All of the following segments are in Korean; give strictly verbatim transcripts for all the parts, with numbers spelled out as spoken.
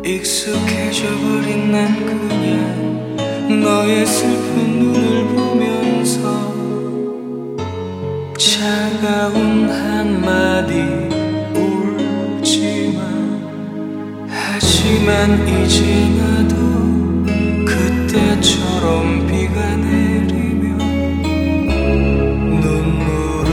익숙해져버린 난 그냥 너의 슬픈 눈을 보면서 차가운 한마디 울지마. 하지만 이제 나도 그때처럼 비가 내리며 눈물을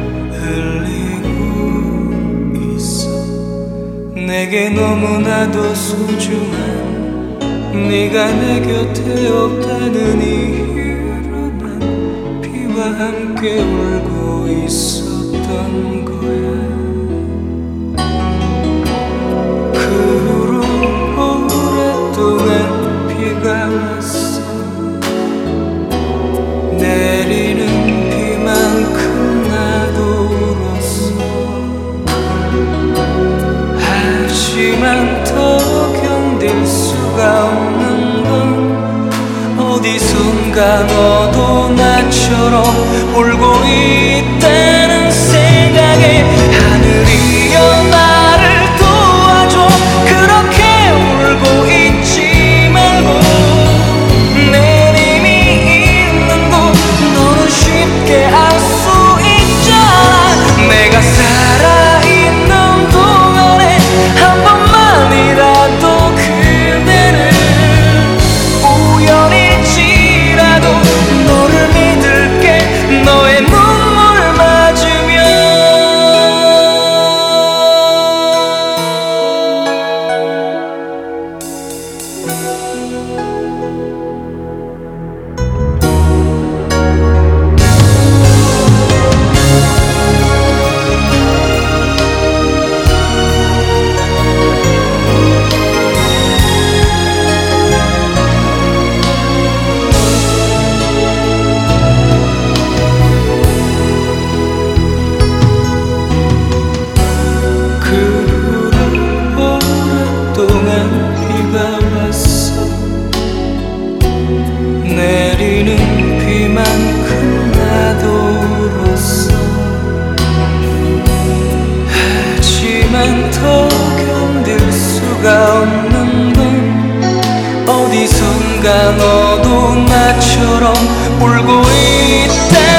흘리고 있어. 내게 너무나도 소중한 네가 내 곁에 없다는 이유로 난 비와 함께 울고 있었던 거야. 그 후로 오랫동안 비가 왔어. 내리는 비만큼 나도 울었어. 하지만 더 견딜 수가 없는 건 어디선가 너도 나처럼 울고 있다는 생각에 하늘이여 나를 도와줘. 그렇게 울고 있지 말고 내림이 있는 곳 너는 쉽게 알 수 있잖아. 내가 살아있는 동안에 한 번만이라도 그대를 우연일지라도 너를 믿을게. 너의 눈물 맞으면 내리는 비만큼 나도 울었어. 하지만 더 견딜 수가 없는 건 어디선가 너도 나처럼 울고 있다.